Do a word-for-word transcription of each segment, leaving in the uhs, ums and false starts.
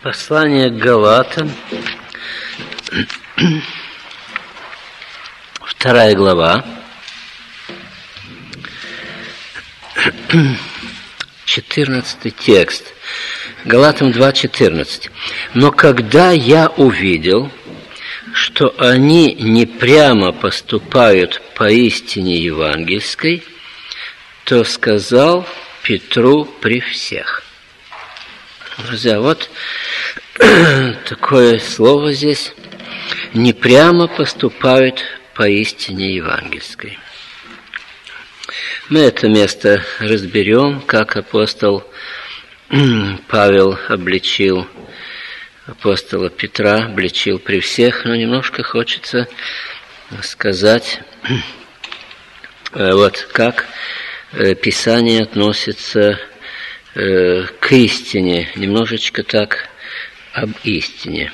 Послание к Галатам, вторая глава, четырнадцатый текст. Галатам два четырнадцать. Но когда я увидел, что они не прямо поступают по истине евангельской, то сказал Петру при всех. Друзья, вот такое слово здесь. Не прямо поступают по истине евангельской. Мы это место разберем, как апостол Павел обличил апостола Петра, обличил при всех, но немножко хочется сказать, вот как Писание относится к истине, немножечко так об истине.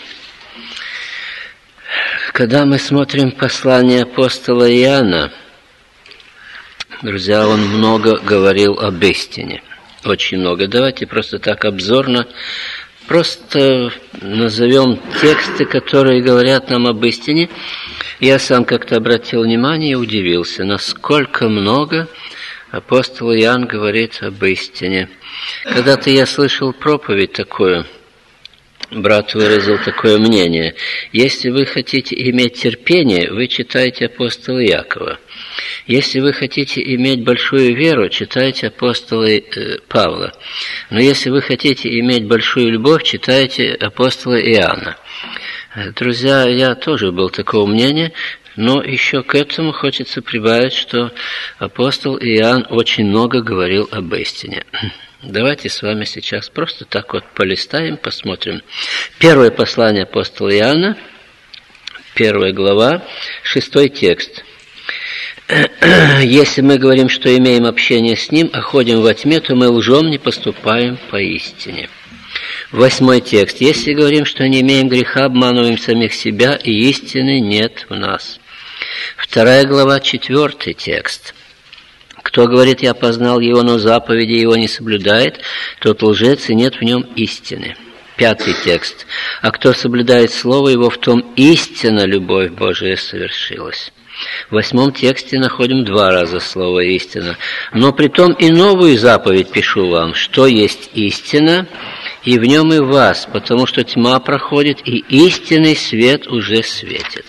Когда мы смотрим послание апостола Иоанна, друзья, он много говорил об истине, очень много. Давайте просто так обзорно, просто назовем тексты, которые говорят нам об истине. Я сам как-то обратил внимание и удивился, насколько много апостол Иоанн говорит об истине. Когда-то я слышал проповедь такую, брат выразил такое мнение: если вы хотите иметь терпение, вы читайте апостола Иакова. Если вы хотите иметь большую веру, читайте апостола Павла. Но если вы хотите иметь большую любовь, читайте апостола Иоанна. Друзья, я тоже был такого мнения, но еще к этому хочется прибавить, что апостол Иоанн очень много говорил об истине. Давайте с вами сейчас просто так вот полистаем, посмотрим. Первое послание апостола Иоанна, первая глава, шестой текст. «Если мы говорим, что имеем общение с Ним, а ходим во тьме, то мы лжем, не поступаем по истине». Восьмой текст. «Если говорим, что не имеем греха, обманываем самих себя, и истины нет в нас». Вторая глава, четвертый текст. «Кто говорит, я познал Его, но заповеди Его не соблюдает, тот лжец, и нет в нем истины». Пятый текст. «А кто соблюдает Слово Его, в том истинно любовь Божия совершилась». В восьмом тексте находим два раза слово «истина». «Но притом и новую заповедь пишу вам, что есть истина, и в нем и в вас, потому что тьма проходит, и истинный свет уже светит».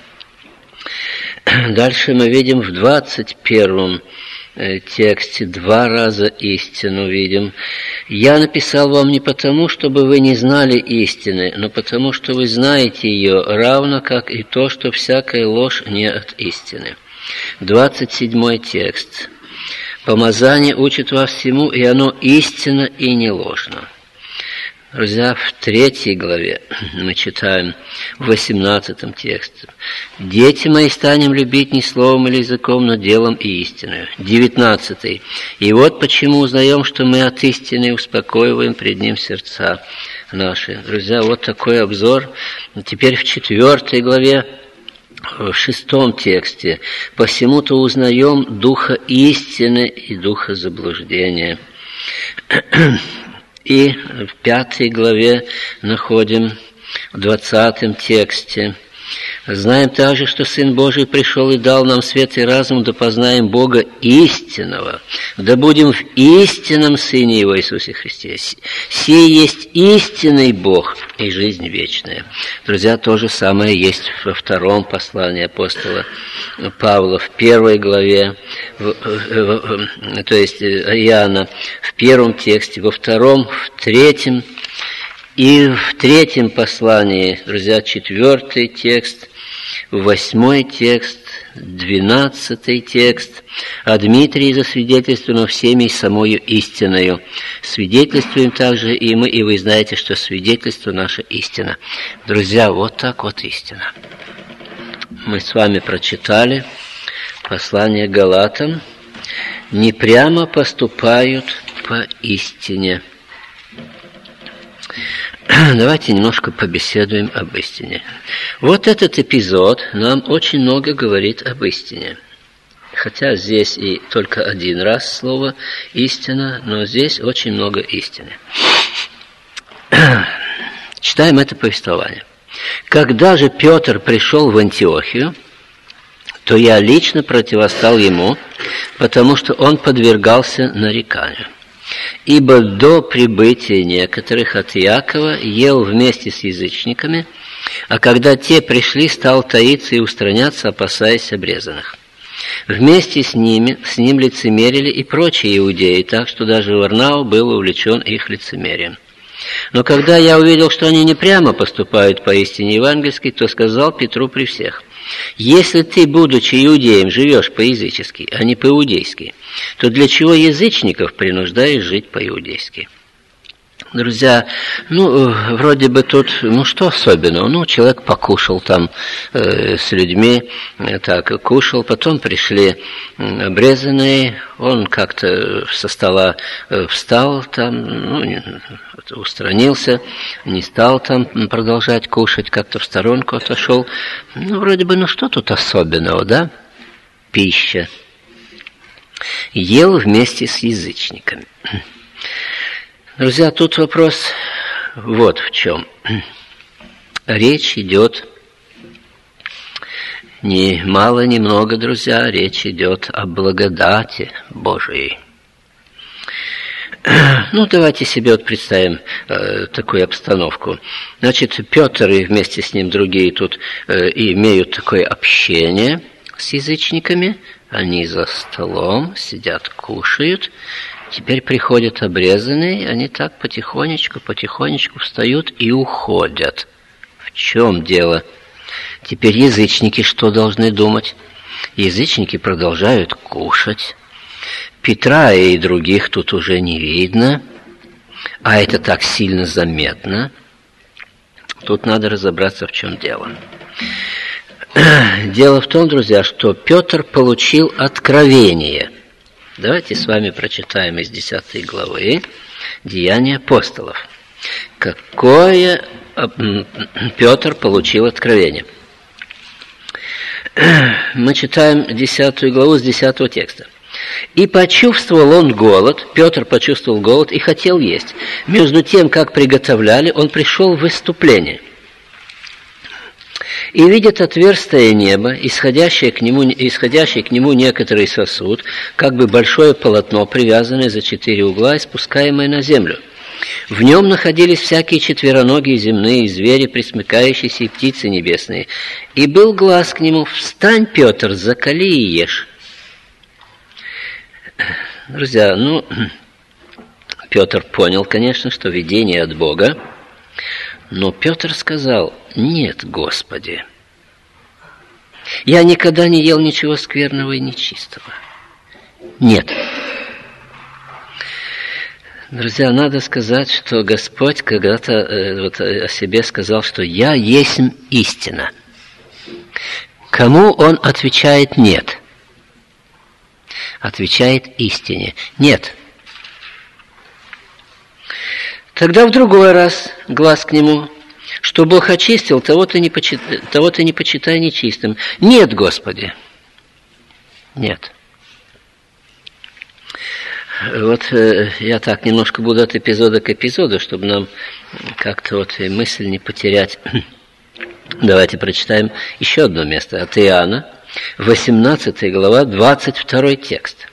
Дальше мы видим в двадцать первом тексте два раза истину видим. «Я написал вам не потому, чтобы вы не знали истины, но потому, что вы знаете ее, равно как и то, что всякая ложь не от истины». двадцать седьмой текст. «Помазание учит вас всему, и оно истинно и не ложно». Друзья, в третьей главе мы читаем в восемнадцатом тексте: «Дети мои, станем любить не словом или языком, но делом и истиною». девятнадцатый. «И вот почему узнаем, что мы от истины успокоиваем пред Ним сердца наши». Друзья, вот такой обзор. Теперь в четвертой главе, в шестом тексте: «Посему-то узнаем духа истины и духа заблуждения». И в пятой главе находим в двадцатом тексте: «Знаем также, что Сын Божий пришел и дал нам свет и разум, да познаем Бога истинного, да будем в истинном Сыне Его Иисусе Христе. Сей есть истинный Бог и жизнь вечная». Друзья, то же самое есть во втором послании апостола Павла, в первой главе, в, в, в, то есть Иоанна, в первом тексте, во втором, в третьем, и в третьем послании, друзья, четвертый текст, восьмой текст, двенадцатый текст. «А Дмитрий засвидетельствовано всеми самою истиною. Свидетельствуем также и мы, и вы знаете, что свидетельство наша истина». Друзья, вот так вот истина. Мы с вами прочитали послание Галатам. «Не прямо поступают по истине». Давайте немножко побеседуем об истине. Вот этот эпизод нам очень много говорит об истине. Хотя здесь и только один раз слово «истина», но здесь очень много истины. Читаем это повествование. «Когда же Петр пришел в Антиохию, то я лично противостал ему, потому что он подвергался нареканию. Ибо до прибытия некоторых от Иакова ел вместе с язычниками, а когда те пришли, стал таиться и устраняться, опасаясь обрезанных. Вместе с ними, с ним лицемерили и прочие иудеи, так что даже Варнава был увлечен их лицемерием. Но когда я увидел, что они не прямо поступают по истине евангельской, то сказал Петру при всех: если ты, будучи иудеем, живешь по-язычески, а не по-иудейски, то для чего язычников принуждаешь жить по-иудейски? Друзья, ну, вроде бы тут, ну, что особенного? Ну, человек покушал там э, с людьми, э, так, кушал, потом пришли обрезанные, он как-то со стола э, встал там, ну, устранился, не стал там продолжать кушать, как-то в сторонку отошел. Ну, вроде бы, ну, что тут особенного, да? Пища. Ел вместе с язычниками. Друзья, тут вопрос вот в чем. Речь идет ни мало, ни много, друзья, речь идет о благодати Божией. Ну, давайте себе вот представим э, такую обстановку. Значит, Петр и вместе с ним другие тут э, имеют такое общение с язычниками. Они за столом сидят, кушают. Теперь приходят обрезанные, они так потихонечку, потихонечку встают и уходят. В чем дело? Теперь язычники что должны думать? Язычники продолжают кушать. Петра и других тут уже не видно, а это так сильно заметно. Тут надо разобраться, в чем дело. Дело в том, друзья, что Петр получил откровение. Давайте с вами прочитаем из десятой главы «Деяния апостолов». Какое Петр получил откровение? Мы читаем десятую главу с десятого текста. «И почувствовал он голод», Петр почувствовал голод и хотел есть. Между тем, как приготовляли, он пришел в выступление. И видит отверстие неба, исходящее к нему, исходящий к нему некоторый сосуд, как бы большое полотно, привязанное за четыре угла и спускаемое на землю. В нем находились всякие четвероногие земные звери, пресмыкающиеся, и птицы небесные. И был глас к нему: «Встань, Петр, закали и ешь». Друзья, ну, Петр понял, конечно, что видение от Бога, но Петр сказал: «Нет, Господи, я никогда не ел ничего скверного и нечистого. Нет». Друзья, надо сказать, что Господь когда-то э, вот, о себе сказал, что «Я есть истина». Кому Он отвечает «нет»? Отвечает истине. Нет. Тогда в другой раз глас к нему: что Бог очистил, того ты не почитай, того ты не почитай нечистым. Нет, Господи. Нет. Вот э, я так немножко буду от эпизода к эпизоду, чтобы нам как-то вот и мысль не потерять. Давайте прочитаем еще одно место от Иоанна, восемнадцатая глава, двадцать второй текст.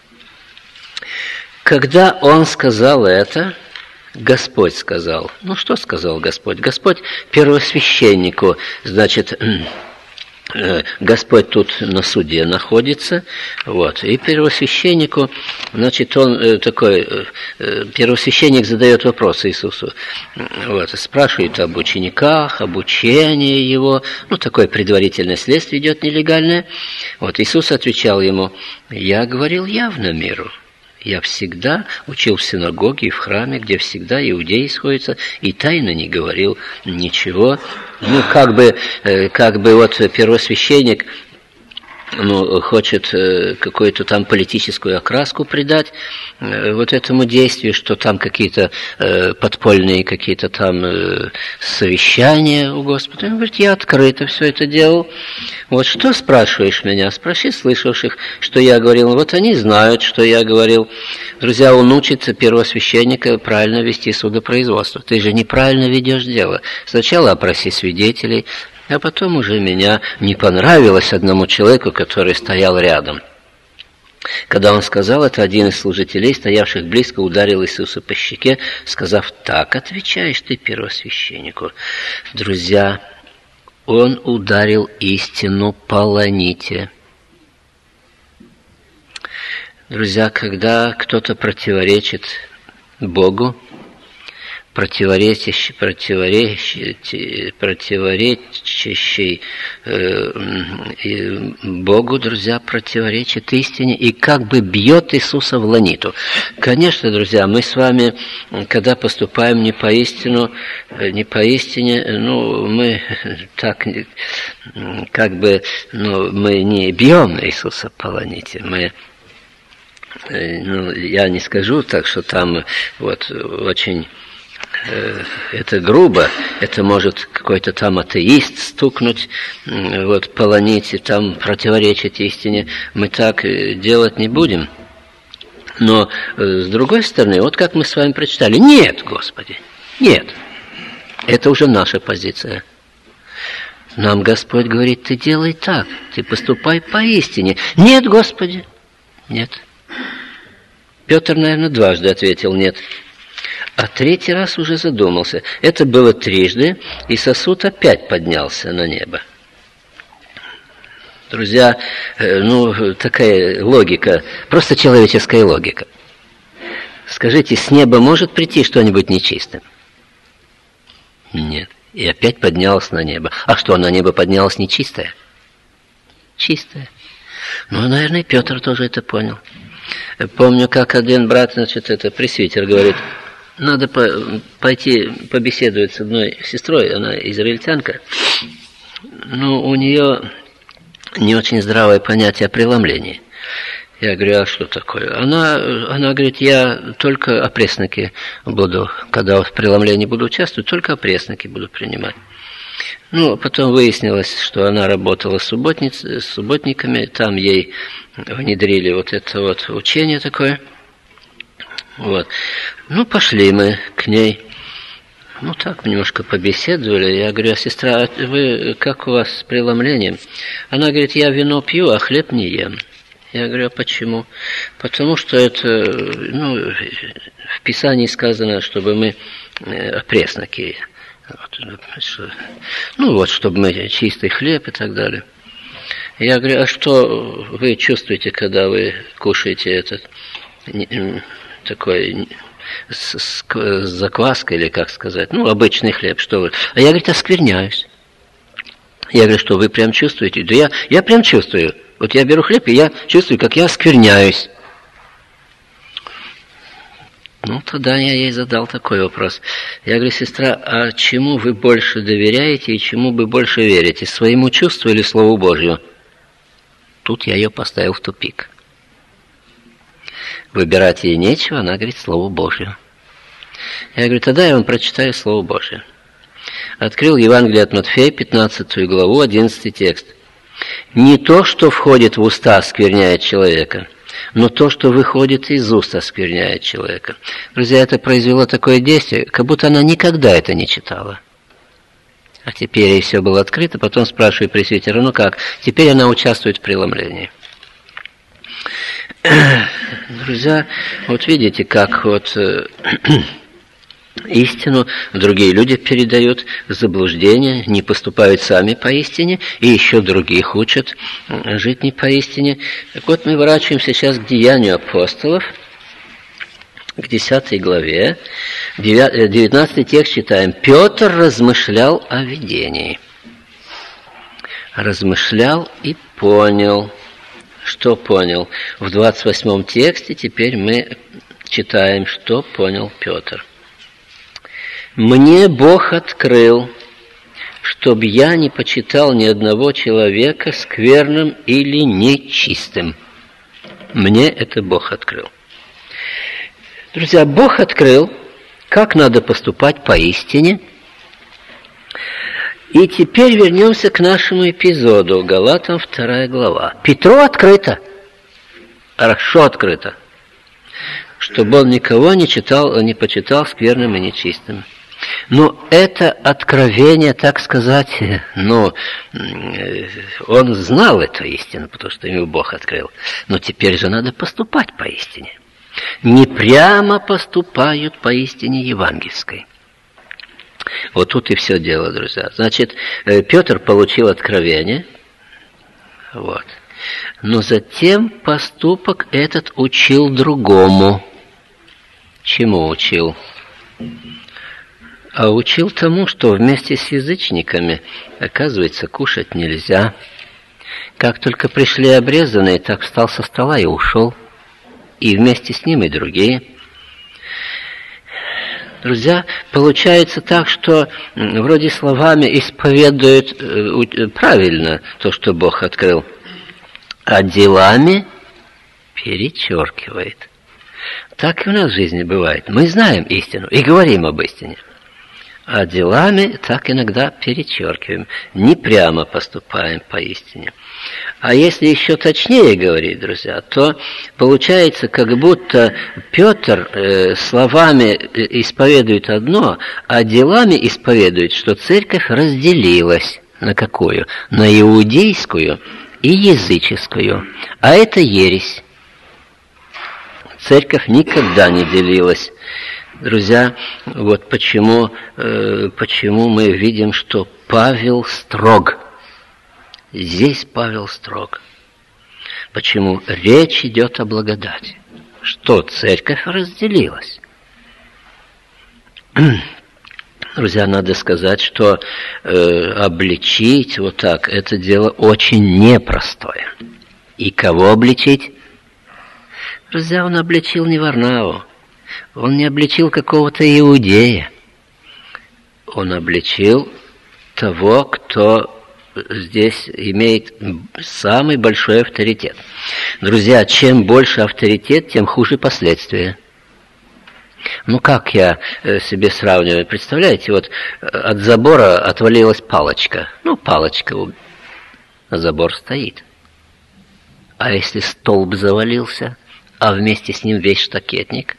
Когда он сказал это, Господь сказал. Ну, что сказал Господь? Господь первосвященнику, значит, Господь тут на суде находится, вот, и первосвященнику, значит, он такой, первосвященник задает вопросы Иисусу, вот, спрашивает об учениках, об учении его, ну, такое предварительное следствие идет нелегальное, вот, Иисус отвечал ему: «Я говорил явно миру». Я всегда учил в синагоге и в храме, где всегда иудеи сходятся, и тайно не говорил ничего. Ну, как бы, как бы вот первосвященник ну, хочет какую-то там политическую окраску придать вот этому действию, что там какие-то подпольные какие-то там совещания у Господа. Он говорит, я открыто все это делал. Вот что спрашиваешь меня? Спроси слышавших, что я говорил. Вот они знают, что я говорил. Друзья, он учит первосвященника правильно вести судопроизводство. Ты же неправильно ведешь дело. Сначала опроси свидетелей, а потом уже меня не понравилось одному человеку, который стоял рядом. Когда он сказал это, один из служителей, стоявших близко, ударил Иисуса по щеке, сказав, так отвечаешь ты первосвященнику. Друзья, он ударил истину по ланите. Друзья, когда кто-то противоречит Богу, противоречащий, противоречащий, противоречащий э, Богу, друзья, противоречит истине и как бы бьет Иисуса в ланиту. Конечно, друзья, мы с вами, когда поступаем не по истину, не по истине, ну, мы так, как бы, ну, мы не бьем Иисуса по ланите, мы ну, я не скажу так, что там вот очень это грубо, это может какой-то там атеист стукнуть, вот, по ланите, там противоречить истине. Мы так делать не будем. Но с другой стороны, вот как мы с вами прочитали, нет, Господи, нет. Это уже наша позиция. Нам Господь говорит, ты делай так, ты поступай по истине. Нет, Господи, нет. Петр, наверное, дважды ответил нет. А третий раз уже задумался. Это было трижды, и сосуд опять поднялся на небо. Друзья, ну, такая логика, просто человеческая логика. Скажите, с неба может прийти что-нибудь нечистое? Нет. И опять поднялось на небо. А что, на небо поднялось нечистое? Чистое. Ну, наверное, Петр тоже это понял. Помню, как один брат, значит, это пресвитер, говорит, надо по- пойти побеседовать с одной сестрой, она израильтянка. Ну, у нее не очень здравое понятие о преломлении. Я говорю, а что такое? Она, она говорит, я только опресноки буду, когда в преломлении буду участвовать, только опресноки буду принимать. Ну, потом выяснилось, что она работала с, субботниц, с субботниками, там ей внедрили вот это вот учение такое. Вот. Ну, пошли мы к ней. Ну, так, немножко побеседовали. Я говорю, а сестра, а вы как у вас с преломлением? Она говорит, я вино пью, а хлеб не ем. Я говорю, а почему? Потому что это, ну, в Писании сказано, чтобы мы опресноки. Ну, вот, чтобы мы чистый хлеб и так далее. Я говорю, а что вы чувствуете, когда вы кушаете этот такой с, с, с закваской, или как сказать, ну, обычный хлеб, что вы? А я, говорит, оскверняюсь. Я говорю, что вы прям чувствуете? Да я, я прям чувствую. Вот я беру хлеб, и я чувствую, как я оскверняюсь. Ну, тогда я ей задал такой вопрос. Я говорю, сестра, а чему вы больше доверяете и чему вы больше верите? Своему чувству или Слову Божью? Тут я ее поставил в тупик. Выбирать ей нечего, она говорит, Слову Божью. Я говорю, тогда я вам прочитаю Слово Божье. Открыл Евангелие от Матфея, пятнадцатую главу, одиннадцатый текст. «Не то, что входит в уста, оскверняет человека, но то, что выходит из уст, оскверняет человека». Друзья, это произвело такое действие, как будто она никогда это не читала. А теперь ей все было открыто, потом спрашиваю пресвитера, ну как, теперь она участвует в преломлении. Друзья, вот видите, как вот истину другие люди передают, заблуждение, не поступают сами по истине, и еще других учат жить не по истине. Так вот, мы ворачиваемся сейчас к Деянию апостолов, к десятой главе, девятнадцатый текст читаем. «Петр размышлял о видении». Размышлял и понял. Что понял? В двадцать восьмом тексте теперь мы читаем, что понял Петр. «Мне Бог открыл, чтобы я не почитал ни одного человека скверным или нечистым. Мне это Бог открыл. Друзья, Бог открыл, как надо поступать поистине. И теперь вернемся к нашему эпизоду. Галатам вторая глава. Петру открыто. Хорошо открыто. Чтобы он никого не читал, не почитал скверным и нечистым. Но это откровение, так сказать, ну, он знал эту истину, потому что ему Бог открыл. Но теперь же надо поступать по истине. Не прямо поступают по истине евангельской. Вот тут и все дело, друзья. Значит, Петр получил откровение, вот. Но затем поступок этот учил другому. Чему учил? А учил тому, что вместе с язычниками, оказывается, кушать нельзя. Как только пришли обрезанные, так встал со стола и ушел. И вместе с ним и другие. Друзья, получается так, что вроде словами исповедуют правильно то, что Бог открыл, а делами перечеркивает. Так и у нас в жизни бывает. Мы знаем истину и говорим об истине. А делами так иногда перечеркиваем, не прямо поступаем по истине. А если еще точнее говорить, друзья, то получается, как будто Петр э, словами исповедует одно, а делами исповедует, что церковь разделилась на какую? На иудейскую и языческую. А это ересь. Церковь никогда не делилась. Друзья, вот почему, э, почему мы видим, что Павел строг. Здесь Павел строг. Почему? Речь идет о благодати. Что церковь разделилась. Друзья, надо сказать, что э, обличить вот так, это дело очень непростое. И кого обличить? Друзья, он обличил не Варнаву. Он не обличил какого-то иудея. Он обличил того, кто здесь имеет самый большой авторитет. Друзья, чем больше авторитет, тем хуже последствия. Ну, как я себе сравниваю? Представляете, вот от забора отвалилась палочка. Ну, палочка, а забор стоит. А если столб завалился, а вместе с ним весь штакетник?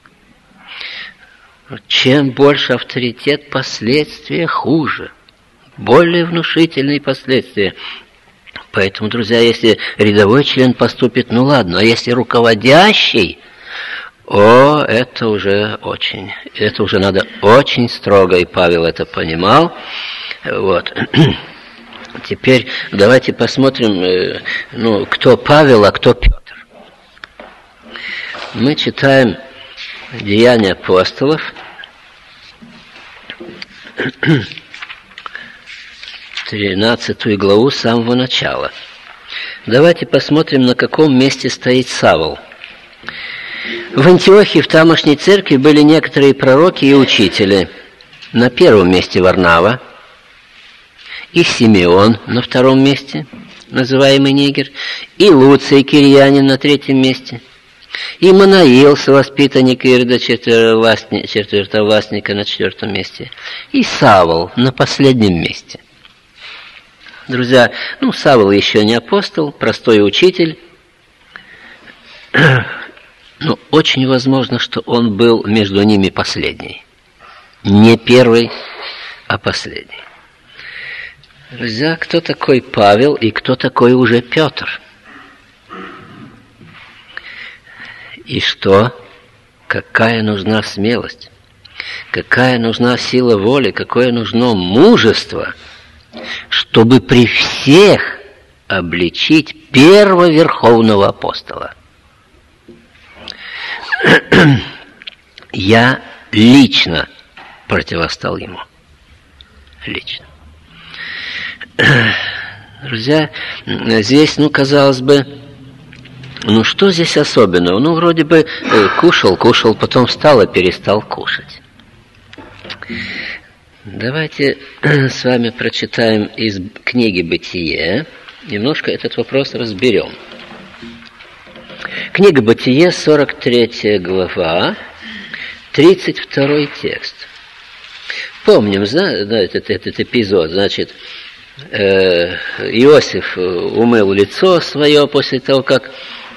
Чем больше авторитет, последствия хуже. Более внушительные последствия. Поэтому, друзья, если рядовой член поступит, ну ладно, а если руководящий, о, это уже очень, это уже надо очень строго, и Павел это понимал. Вот. Теперь давайте посмотрим, ну, кто Павел, а кто Петр. Мы читаем Деяния апостолов, тринадцатую главу с самого начала. Давайте посмотрим, на каком месте стоит Савл. В Антиохии, в тамошней церкви, были некоторые пророки и учители. На первом месте Варнава, и Симеон на втором месте, называемый Нигер, и Луций Кирьянин на третьем месте, и Манаил, совоспитанник Ирода, четвертовластника, на четвертом месте, и Савл на последнем месте. Друзья, ну, Савл еще не апостол, простой учитель, но очень возможно, что он был между ними последний. Не первый, а последний. Друзья, кто такой Павел и кто такой уже Петр? И что? Какая нужна смелость? Какая нужна сила воли? Какое нужно мужество, чтобы при всех обличить первого верховного апостола? Я лично противостал ему. Лично. Друзья, здесь, ну, казалось бы, ну, что здесь особенного? Ну, вроде бы кушал, кушал, потом встал и перестал кушать. Давайте с вами прочитаем из книги «Бытие». Немножко этот вопрос разберем. Книга «Бытие», сорок третья глава, тридцать второй текст. Помним, да, этот, этот эпизод, значит, э, Иосиф умыл лицо свое после того, как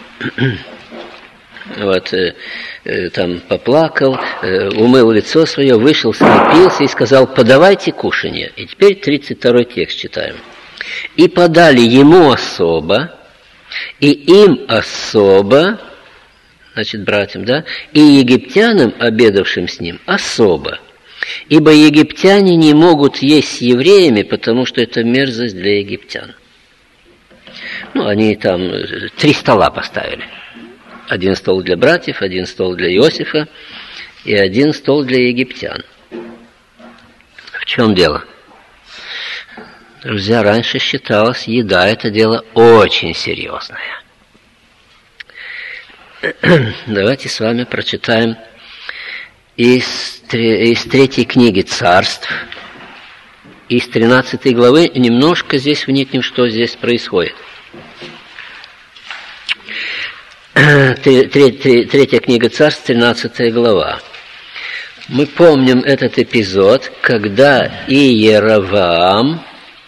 вот, э, э, там поплакал, э, умыл лицо свое, вышел, скрепился и сказал: подавайте кушанье. И теперь тридцать второй текст читаем. И подали ему особо, и им особо, значит, братьям, да, и египтянам, обедавшим с ним, особо. Ибо египтяне не могут есть с евреями, потому что это мерзость для египтян. Ну, они там три стола поставили. Один стол для братьев, один стол для Иосифа и один стол для египтян. В чем дело? Друзья, раньше считалось, еда – это дело очень серьезное. Давайте с вами прочитаем из, из третьей книги «Царств», из тринадцатой главы, немножко здесь вникнем, что здесь происходит. Третья книга «Царств», тринадцатая глава. Мы помним этот эпизод, когда Иеровоам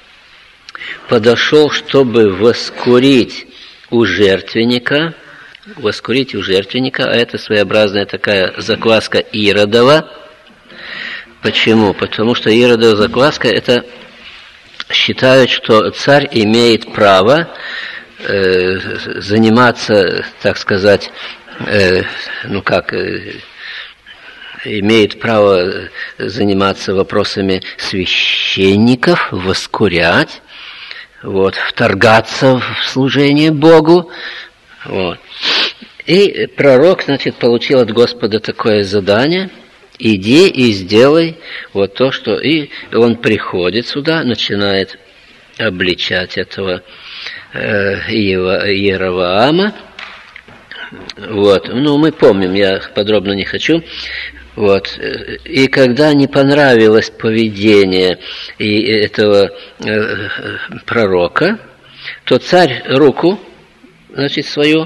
подошел, чтобы воскурить у жертвенника, воскурить у жертвенника, а это своеобразная такая закваска Иродова. Почему? Потому что Иродова закваска, это считают, что царь имеет право э, заниматься, так сказать, э, ну как, э, имеет право заниматься вопросами священников, воскурять, вот, вторгаться в служение Богу. Вот. И пророк, значит, получил от Господа такое задание: иди и сделай вот то, что... И он приходит сюда, начинает обличать этого э, Иеровоама. Вот. Ну, мы помним, я подробно не хочу. Вот. И когда не понравилось поведение и этого э, пророка, то царь руку, значит, свою,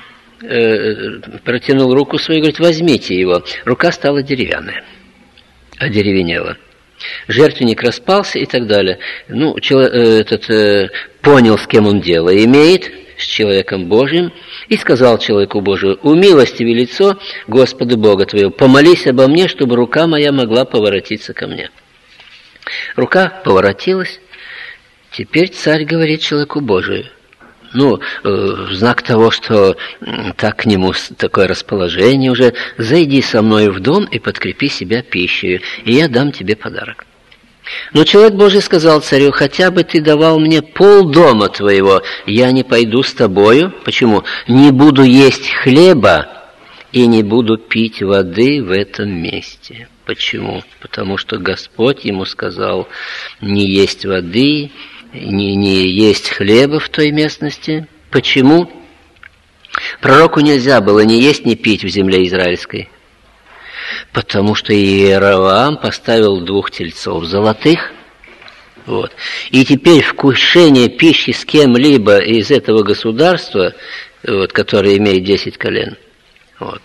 э, протянул руку свою и говорит: возьмите его. Рука стала деревянная, одеревенела. Жертвенник распался и так далее. Ну, человек, э, этот, э, понял, с кем он дело имеет, с человеком Божьим, и сказал человеку Божию: умилостиви лицо Господа Бога твоего, помолись обо мне, чтобы рука моя могла поворотиться ко мне. Рука поворотилась. Теперь царь говорит человеку Божию: ну, в знак того, что так к нему такое расположение уже, зайди со мной в дом и подкрепи себя пищей, и я дам тебе подарок. Но человек Божий сказал царю: хотя бы ты давал мне полдома твоего, я не пойду с тобою. Почему? Не буду есть хлеба и не буду пить воды в этом месте. Почему? Потому что Господь ему сказал не есть воды, не, не есть хлеба в той местности. Почему? Пророку нельзя было ни есть, ни пить в земле израильской. Потому что Иеровоам поставил двух тельцов золотых. Вот. И теперь вкушение пищи с кем-либо из этого государства, вот, которое имеет десять колен, вот,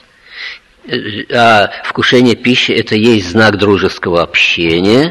а вкушение пищи – это есть знак дружеского общения,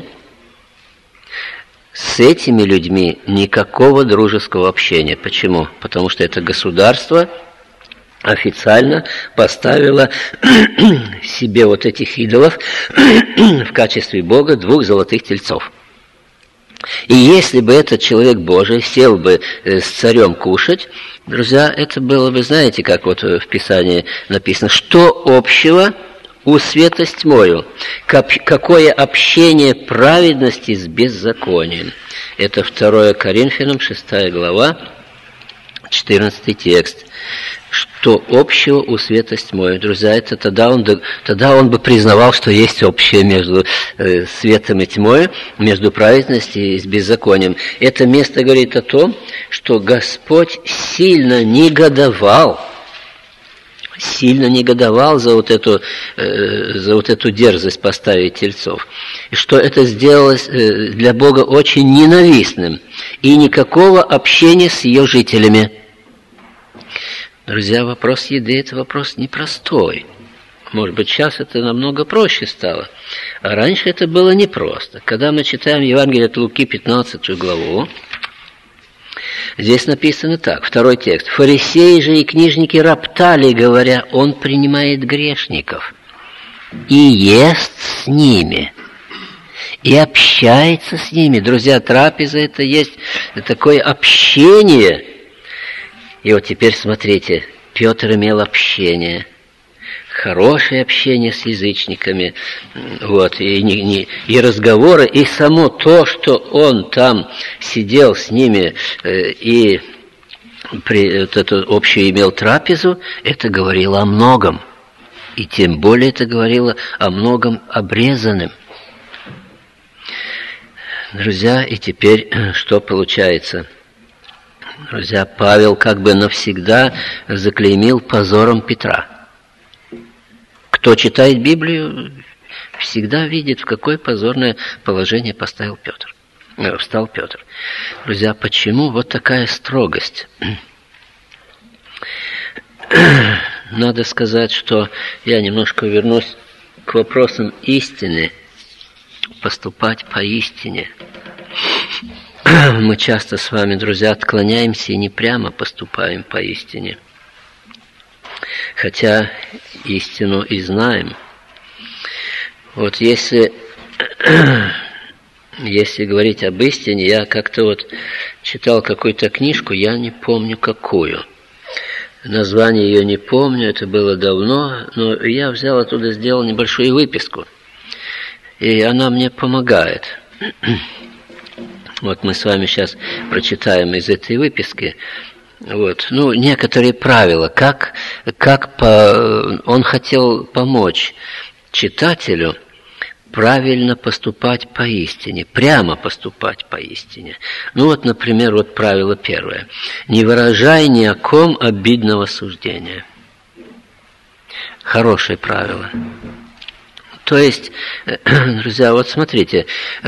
с этими людьми никакого дружеского общения. Почему? Потому что это государство официально поставила себе вот этих идолов в качестве Бога двух золотых тельцов. И если бы этот человек Божий сел бы с царем кушать, друзья, это было бы, знаете, как вот в Писании написано: что общего у света с тьмою? Какое общение праведности с беззаконием? Это второе Коринфянам, шестая глава, четырнадцатый текст. Что общего у света с тьмой? Друзья, это тогда он, тогда он бы признавал, что есть общее между э, светом и тьмой, между праведностью и беззаконием. Это место говорит о том, что Господь сильно негодовал, сильно негодовал за вот эту, э, за вот эту дерзость поставить тельцов. что это сделалось для Бога очень ненавистным, и никакого общения с ее жителями. Друзья, вопрос еды – это вопрос непростой. Может быть, сейчас это намного проще стало. А раньше это было непросто. Когда мы читаем Евангелие от Луки, пятнадцатую главу, здесь написано так, второй текст. «Фарисеи же и книжники роптали, говоря, он принимает грешников и ест с ними, и общается с ними». Друзья, трапеза – это есть такое общение. И вот теперь смотрите, Петр имел общение, хорошее общение с язычниками, вот, и, не, не, и разговоры, и само то, что он там сидел с ними э, и при, вот эту общую имел трапезу, это говорило о многом. И тем более это говорило о многом обрезанным. Друзья, и теперь что получается? Друзья, Павел как бы навсегда заклеймил позором Петра. Кто читает Библию, всегда видит, в какое позорное положение поставил Петр, э, встал Петр. Друзья, почему вот такая строгость? Надо сказать, что я немножко вернусь к вопросам истины, поступать по истине. Мы часто с вами, друзья, отклоняемся и не прямо поступаем по истине. Хотя истину и знаем. Вот если, если говорить об истине, я как-то вот читал какую-то книжку, я не помню какую. Название ее не помню, это было давно, но я взял оттуда, сделал небольшую выписку. И она мне помогает. Вот мы с вами сейчас прочитаем из этой выписки. Вот, ну, некоторые правила, как, как по, он хотел помочь читателю правильно поступать по истине, прямо поступать по истине. Ну вот, например, вот правило первое. Не выражай ни о ком обидного суждения. Хорошее правило. То есть, друзья, вот смотрите,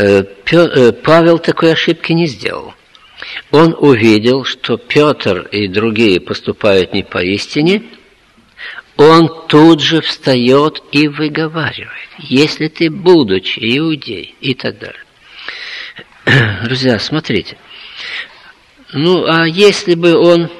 Павел такой ошибки не сделал. Он увидел, что Петр и другие поступают не по истине, он тут же встает и выговаривает, если ты, будучи иудей, и так далее. Друзья, смотрите, ну, а если бы он,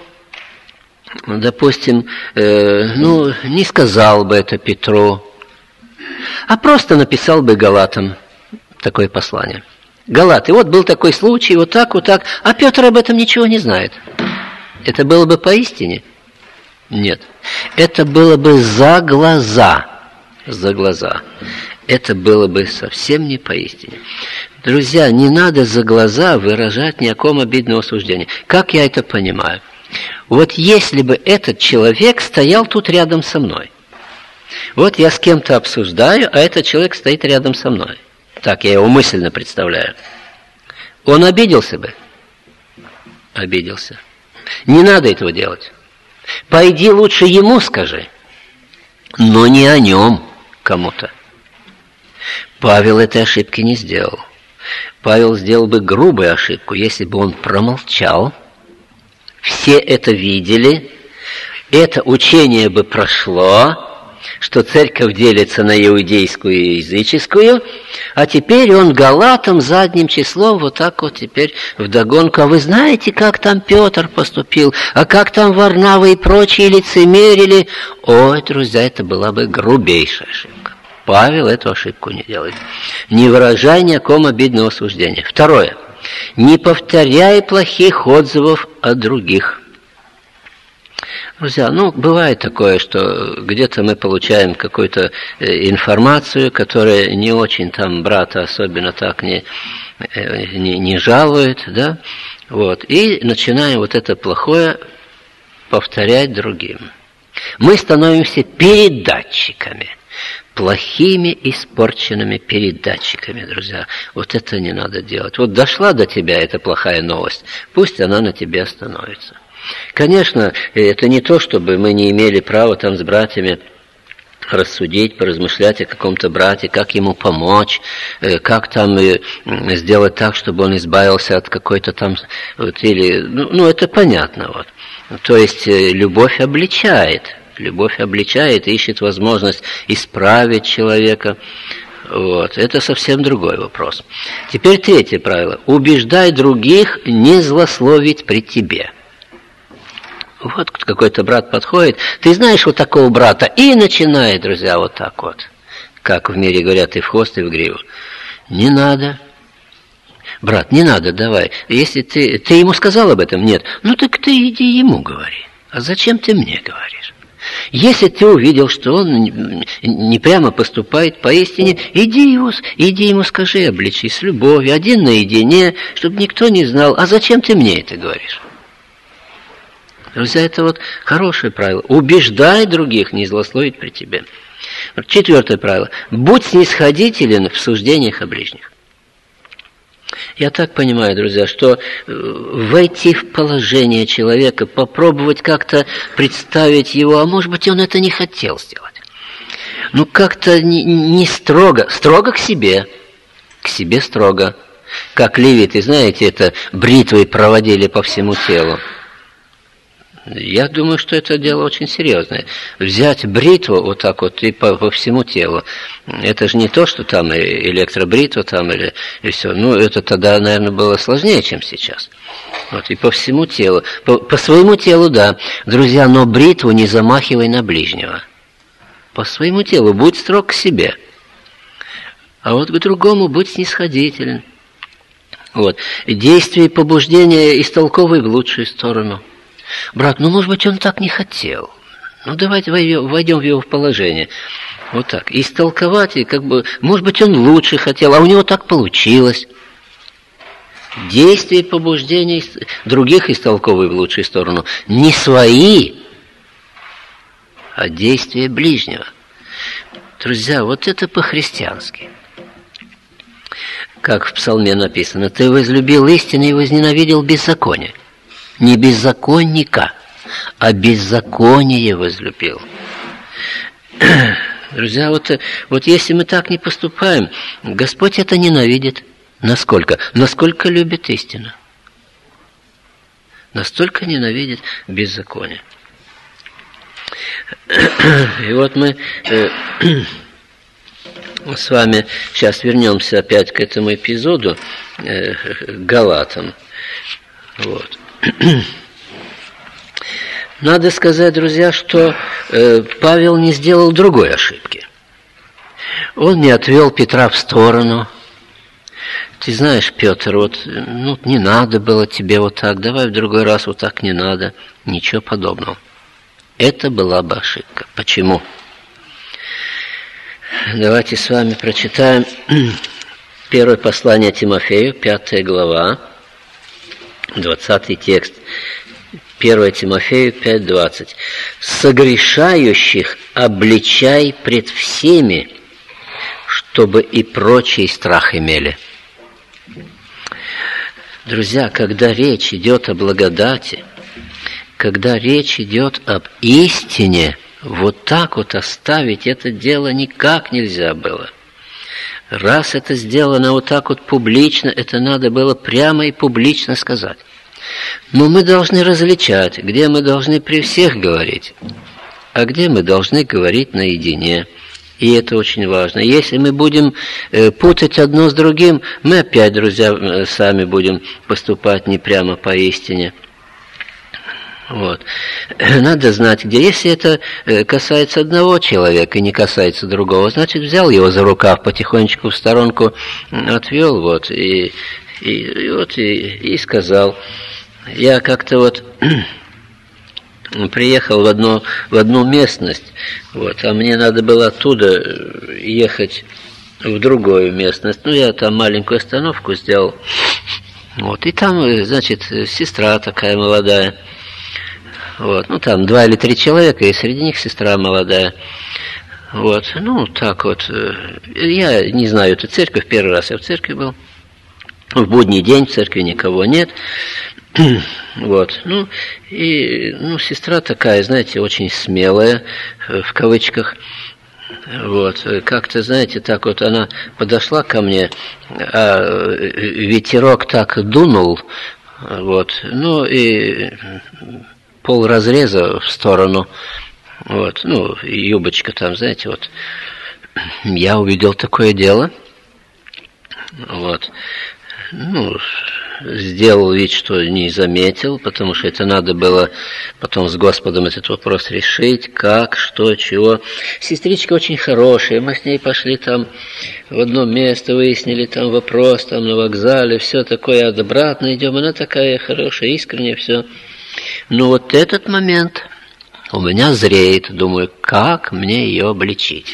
допустим, э, ну, не сказал бы это Петру, а просто написал бы Галатам такое послание. Галаты, вот был такой случай, вот так, вот так, а Петр об этом ничего не знает. Это было бы поистине? Нет. Это было бы за глаза. За глаза. Это было бы совсем не поистине. Друзья, не надо за глаза выражать ни о ком обидного суждения. Как я это понимаю? Вот если бы этот человек стоял тут рядом со мной. Вот я с кем-то обсуждаю, а этот человек стоит рядом со мной. Так я его мысленно представляю. Он обиделся бы? Обиделся. Не надо этого делать. Пойди лучше ему скажи, но не о нем кому-то. Павел этой ошибки не сделал. Павел сделал бы грубую ошибку, если бы он промолчал. Все это видели. Это учение бы прошло, что церковь делится на иудейскую и языческую, а теперь он Галатам задним числом вот так вот теперь вдогонку. А вы знаете, как там Петр поступил, а как там Варнава и прочие лицемерили? Ой, друзья, это была бы грубейшая ошибка. Павел эту ошибку не делает. Не выражай ни о ком обидного суждения. Второе. Не повторяй плохих отзывов о других. Друзья, ну, бывает такое, что где-то мы получаем какую-то информацию, которая не очень там брата особенно так не, не, не жалует, да, вот, и начинаем вот это плохое повторять другим. Мы становимся передатчиками, плохими испорченными передатчиками, друзья. Вот это не надо делать. Вот дошла до тебя эта плохая новость, пусть она на тебе остановится. Конечно, это не то, чтобы мы не имели права там с братьями рассудить, поразмышлять о каком-то брате, как ему помочь, как там сделать так, чтобы он избавился от какой-то там, вот, или, ну, ну, это понятно, вот. То есть любовь обличает, любовь обличает, ищет возможность исправить человека. Вот. Это совсем другой вопрос. Теперь третье правило. Убеждай других не злословить при тебе. Вот какой-то брат подходит, ты знаешь вот такого брата, и начинает, друзья, вот так вот. Как в мире говорят, и в хвост, и в гриву. Не надо. Брат, не надо, давай. Если ты, ты ему сказал об этом, нет, ну так ты иди ему говори. А зачем ты мне говоришь? Если ты увидел, что он не прямо поступает поистине, иди, его, иди ему скажи, обличи с любовью, один наедине, чтобы никто не знал. А зачем ты мне это говоришь? Друзья, это вот хорошее правило. Убеждай других не злословить при тебе. Четвертое правило. Будь снисходителен в суждениях о ближних. Я так понимаю, друзья, что войти в положение человека, попробовать как-то представить его, а может быть, он это не хотел сделать. Ну, как-то не, не строго, строго к себе, к себе строго. Как левиты, знаете, это бритвой проводили по всему телу. Я думаю, что это дело очень серьезное. Взять бритву вот так вот и по, по всему телу. Это же не то, что там электробритва там или и все. Ну, это тогда, наверное, было сложнее, чем сейчас. Вот, и по всему телу. По, по своему телу, да. Друзья, но бритву не замахивай на ближнего. По своему телу будь строг к себе. А вот к другому будь снисходителен. Вот. Действие и побуждение истолковывай в лучшую сторону. Брат, ну, может быть, он так не хотел. Ну, давайте войдем в его положение. Вот так. Истолковать, и как бы, может быть, он лучше хотел, а у него так получилось. Действия и побуждения других истолковывай в лучшую сторону. Не свои, а действия ближнего. Друзья, вот это по-христиански. Как в псалме написано, ты возлюбил истину и возненавидел беззаконие. Не беззаконника, а беззаконие возлюбил. Друзья, вот, вот если мы так не поступаем, Господь это ненавидит. Насколько? Насколько любит истину. Настолько ненавидит беззаконие. И вот мы э, с вами сейчас вернемся опять к этому эпизоду, э, к Галатам. Вот. Надо сказать, друзья, что э, Павел не сделал другой ошибки. Он не отвел Петра в сторону. Ты знаешь, Петр, вот ну, не надо было тебе вот так, давай в другой раз вот так не надо. Ничего подобного. Это была бы ошибка. Почему? Давайте с вами прочитаем первое послание Тимофею, пятая глава. двадцатый текст. первое Тимофею пять двадцать. «Согрешающих обличай пред всеми, чтобы и прочие страх имели». Друзья, когда речь идет о благодати, когда речь идет об истине, вот так вот оставить это дело никак нельзя было. Раз это сделано вот так вот публично, это надо было прямо и публично сказать. Но мы должны различать, где мы должны при всех говорить, а где мы должны говорить наедине. И это очень важно. Если мы будем путать одно с другим, мы опять, друзья, сами будем поступать не прямо по истине. Вот. Надо знать, где. Если это касается одного человека и не касается другого, значит, взял его за рукав, потихонечку в сторонку отвел, вот, и, и, и, вот, и, и сказал. Я как-то вот приехал в одну, в одну местность, вот, а мне надо было оттуда ехать в другую местность. Ну, я там маленькую остановку сделал. Вот, и там, значит, сестра такая молодая. Вот, ну, там два или три человека, и среди них сестра молодая. Вот, ну, так вот. Я не знаю эту церковь, первый раз я в церкви был. В будний день в церкви никого нет. Вот, ну, и, ну, сестра такая, знаете, очень смелая, в кавычках. Вот, как-то, знаете, так вот она подошла ко мне, а ветерок так дунул, вот, ну и пол разреза в сторону, вот, ну, юбочка там, знаете, вот. Я увидел такое дело, вот, ну, сделал вид, что не заметил, потому что это надо было потом с Господом этот вопрос решить, как, что, чего. Сестричка очень хорошая, мы с ней пошли там в одно место, выяснили там вопрос, там на вокзале, все такое, обратно идем, она такая хорошая, искренняя, все. Но вот этот момент у меня зреет, думаю, как мне ее обличить.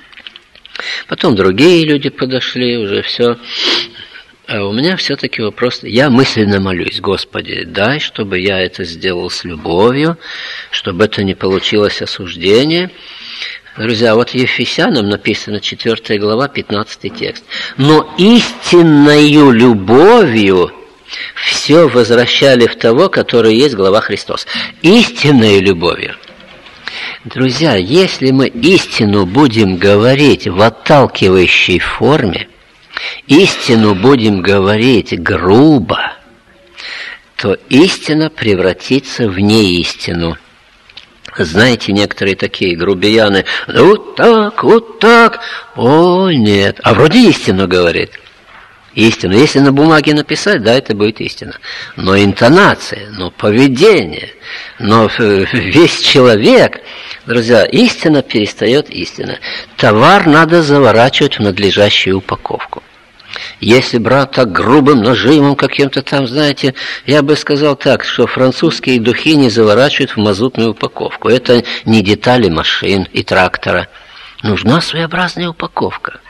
Потом другие люди подошли, уже все. А у меня все-таки вопрос, я мысленно молюсь, Господи, дай, чтобы я это сделал с любовью, чтобы это не получилось осуждение. Друзья, вот Ефесянам написано четвёртая глава, пятнадцатый текст. Но истинною любовью все возвращали в того, который есть глава Христос. Истинною любовью. Друзья, если мы истину будем говорить в отталкивающей форме, истину будем говорить грубо, то истина превратится в неистину. Знаете, некоторые такие грубияны, вот так, вот так, о нет, а вроде истину говорит. Истину. Если на бумаге написать, да, это будет истина. Но интонация, но поведение, но весь человек, друзья, истина перестает истина. Товар надо заворачивать в надлежащую упаковку. Если брать так грубым нажимом каким-то там, знаете, я бы сказал так, что французские духи не заворачивают в мазутную упаковку. Это не детали машин и трактора. Нужна своеобразная упаковка.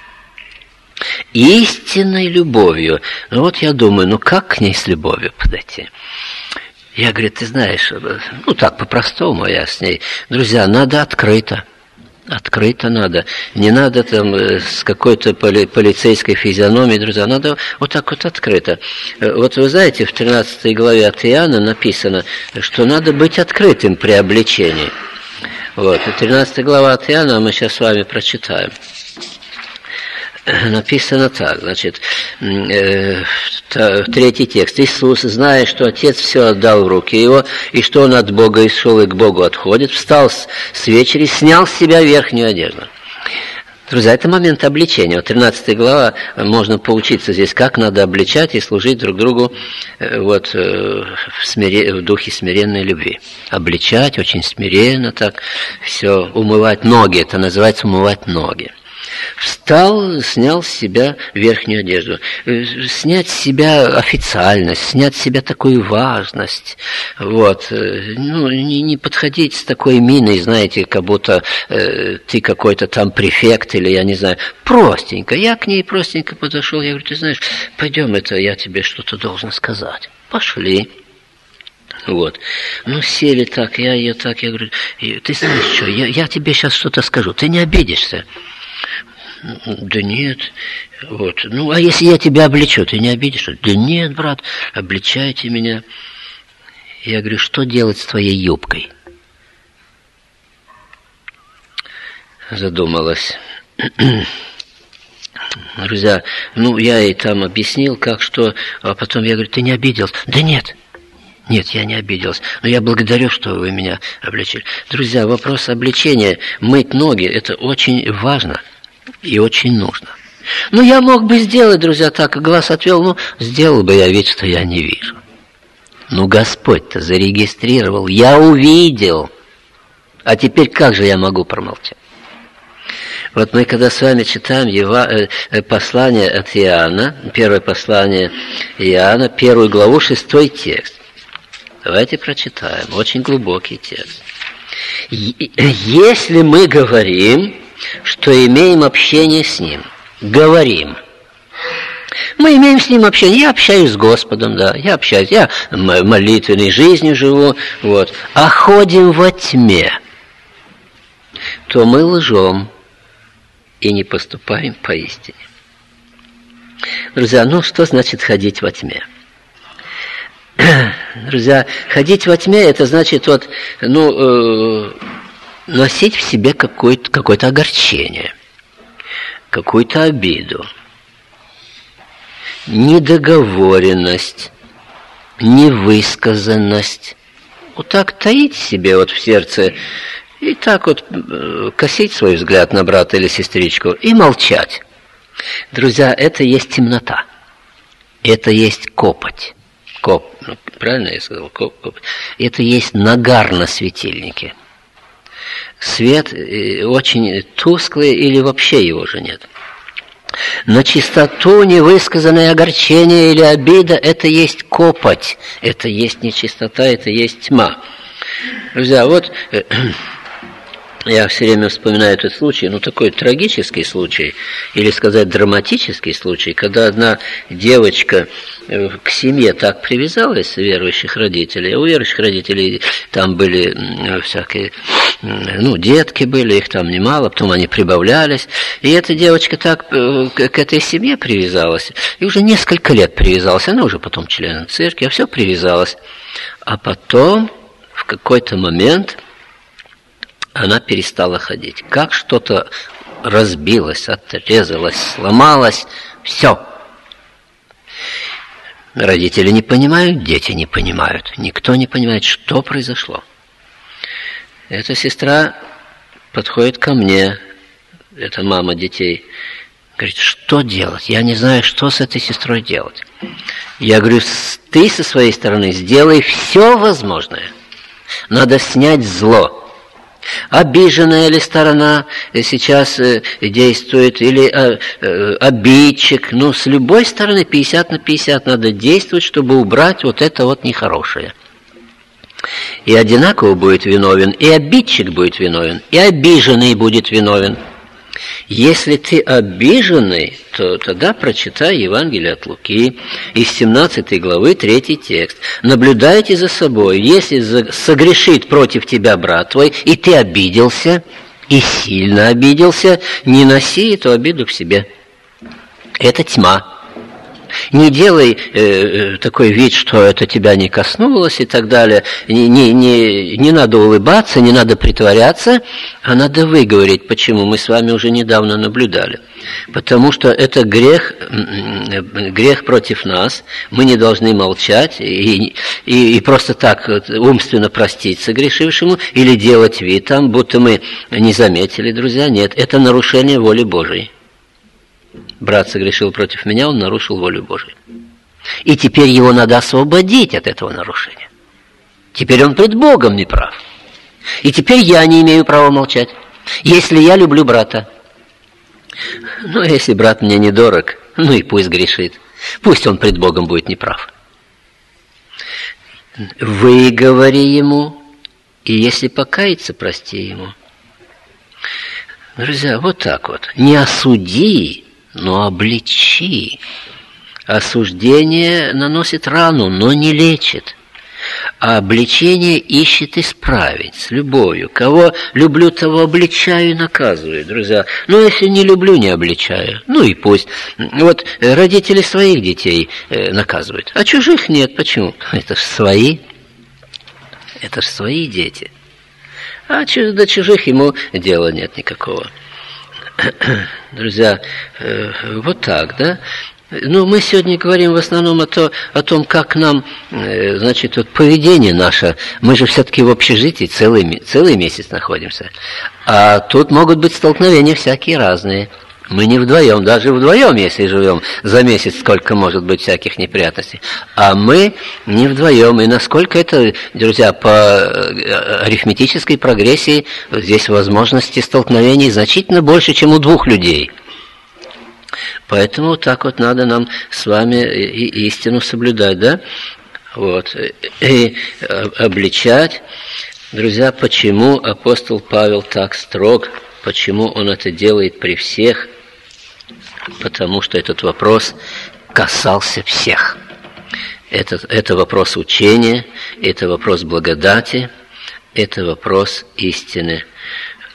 Истинной любовью. Ну вот я думаю, ну как к ней с любовью подойти? Я говорю, ты знаешь, ну так по-простому я с ней. Друзья, надо открыто. Открыто надо. Не надо там с какой-то поли- полицейской физиономией, друзья. Надо вот так вот открыто. Вот вы знаете, в тринадцатой главе от Иоанна написано, что надо быть открытым при обличении. Вот. тринадцатая глава от Иоанна мы сейчас с вами прочитаем. Написано так, значит, э, третий текст. Иисус, зная, что Отец все отдал в руки Его, и что Он от Бога исшел и к Богу отходит, встал с, с вечери, снял с себя верхнюю одежду. Друзья, это момент обличения. Вот тринадцатая глава, можно поучиться здесь, как надо обличать и служить друг другу э, вот, э, в, смире, в духе смиренной любви. Обличать очень смиренно так, все, умывать ноги, это называется умывать ноги. Встал, снял с себя верхнюю одежду. Снять с себя официальность, снять с себя такую важность. Вот. Ну, не, не подходить с такой миной, знаете, как будто э, ты какой-то там префект или я не знаю. Простенько. Я к ней простенько подошел. Я говорю, ты знаешь, пойдем, это я тебе что-то должен сказать. Пошли. Вот. Ну, сели так, я ее так, я говорю, ты знаешь что, я, я тебе сейчас что-то скажу, ты не обидишься? Да нет. Вот. Ну, а если я тебя обличу, ты не обидишься? Да нет, брат, обличайте меня. Я говорю, что делать с твоей юбкой? Задумалась. Друзья, ну, я ей там объяснил, как, что, а потом я говорю, ты не обиделась? Да нет. Нет, я не обиделась. Но я благодарю, что вы меня обличили. Друзья, вопрос обличения, мыть ноги, это очень важно. И очень нужно. Ну, я мог бы сделать, друзья, так, глаз отвел, ну, сделал бы я вид, что я не вижу. Ну, Господь-то зарегистрировал, я увидел. А теперь как же я могу промолчать? Вот мы, когда с вами читаем Ева, э, послание от Иоанна, первое послание Иоанна, первую главу, шестой текст. Давайте прочитаем, очень глубокий текст. Если мы говорим, что имеем общение с Ним. Говорим. Мы имеем с Ним общение. Я общаюсь с Господом, да, я общаюсь, я молитвенной жизнью живу, вот. А ходим во тьме, то мы лжем и не поступаем поистине. Друзья, ну что значит ходить во тьме? Друзья, ходить во тьме, это значит вот, ну... Э, носить в себе какое-то, какое-то огорчение, какую-то обиду, недоговоренность, невысказанность. Вот так таить себе вот в сердце и так вот косить свой взгляд на брата или сестричку и молчать. Друзья, это есть темнота. Это есть копоть. Коп, ну, правильно я сказал? Коп, копоть. Это есть нагар на светильнике. Свет очень тусклый или вообще его же нет. На чистоту невысказанное огорчение или обида – это есть копоть. Это есть нечистота, это есть тьма. Друзья, вот я все время вспоминаю этот случай, ну такой трагический случай, или сказать драматический случай, когда одна девочка к семье так привязалась, верующих родителей, а у верующих родителей там были всякие, ну, детки были, их там немало, потом они прибавлялись, и эта девочка так к этой семье привязалась, и уже несколько лет привязалась, она уже потом член церкви, а все привязалась, а потом в какой-то момент она перестала ходить. Как что-то разбилось, отрезалось, сломалось, все. Родители не понимают, дети не понимают, никто не понимает, что произошло. Эта сестра подходит ко мне, это мама детей, говорит, что делать? Я не знаю, что с этой сестрой делать. Я говорю, ты со своей стороны сделай все возможное. Надо снять зло. Обиженная ли сторона сейчас действует, или обидчик. Ну, с любой стороны пятьдесят на пятьдесят надо действовать, чтобы убрать вот это вот нехорошее. И одинаково будет виновен, и обидчик будет виновен, и обиженный будет виновен. Если ты обиженный, то тогда прочитай Евангелие от Луки из семнадцатой главы, третий текст. Наблюдайте за собой, если согрешит против тебя брат твой, и ты обиделся, и сильно обиделся, не носи эту обиду в себе. Это тьма. Не делай э, такой вид, что это тебя не коснулось и так далее. Не, не, не, не надо улыбаться, не надо притворяться, а надо выговорить, почему мы с вами уже недавно наблюдали. Потому что это грех, грех против нас, мы не должны молчать и, и, и просто так умственно простить согрешившему или делать вид там, будто мы не заметили, друзья. Нет, это нарушение воли Божией. Брат согрешил против меня, он нарушил волю Божию. И теперь его надо освободить от этого нарушения. Теперь он пред Богом не прав. И теперь я не имею права молчать, если я люблю брата. Ну, если брат мне недорог, ну и пусть грешит. Пусть он пред Богом будет неправ. Выговори ему, и если покаяться, прости ему. Друзья, вот так вот. Не осуди, но обличи. Осуждение наносит рану, но не лечит. А обличение ищет исправить с любовью. Кого люблю, того обличаю и наказываю, друзья. Но если не люблю, не обличаю. Ну и пусть. Вот родители своих детей наказывают, а чужих нет. Почему? Это ж свои. Это ж свои дети. А до чужих ему дела нет никакого. Друзья, вот так, да? Ну, мы сегодня говорим в основном о, то, о том, как нам, значит, вот поведение наше. Мы же все-таки в общежитии целый, целый месяц находимся. А тут могут быть столкновения всякие разные. Мы не вдвоем, даже вдвоем, если живем за месяц, сколько может быть всяких неприятностей. А мы не вдвоем. И насколько это, друзья, по арифметической прогрессии, здесь возможности столкновений значительно больше, чем у двух людей. Поэтому вот так вот надо нам с вами и истину соблюдать, да? Вот. И обличать. Друзья, почему апостол Павел так строг? Почему он это делает при всех? Потому что этот вопрос касался всех. Это, это вопрос учения, это вопрос благодати, это вопрос истины.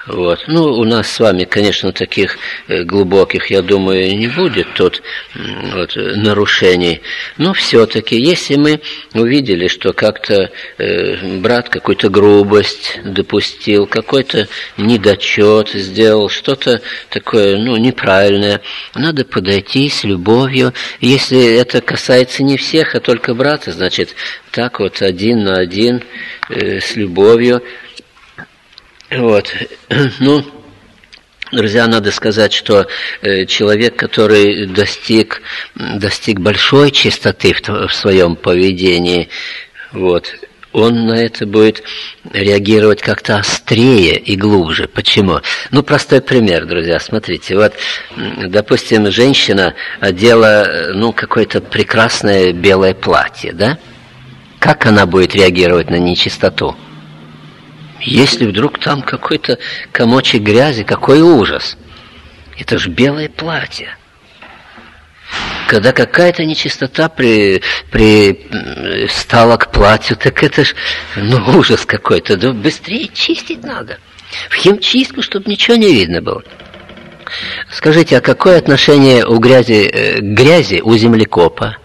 Вот. Ну, у нас с вами, конечно, таких глубоких, я думаю, не будет тут вот, нарушений. Но все-таки, если мы увидели, что как-то э, брат какую-то грубость допустил, какой-то недочет сделал, что-то такое, ну, неправильное, надо подойти с любовью. Если это касается не всех, а только брата, значит, так вот один на один э, с любовью. Вот. Ну, друзья, надо сказать, что э, человек, который достиг, достиг большой чистоты в, в своем поведении, вот, он на это будет реагировать как-то острее и глубже. Почему? Ну, простой пример, друзья, смотрите. Вот, допустим, женщина одела, ну, какое-то прекрасное белое платье, да? Как она будет реагировать на нечистоту? Если вдруг там какой-то комочек грязи, какой ужас. Это же белое платье. Когда какая-то нечистота при, при, стала к платью, так это ж ну, ужас какой-то. Да быстрее чистить надо. В химчистку, чтобы ничего не видно было. Скажите, а какое отношение у грязи, э, к грязи у землекопа?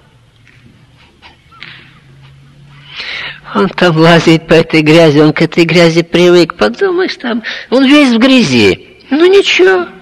Он там лазит по этой грязи, он к этой грязи привык. Подумаешь, там, он весь в грязи. Ну ничего.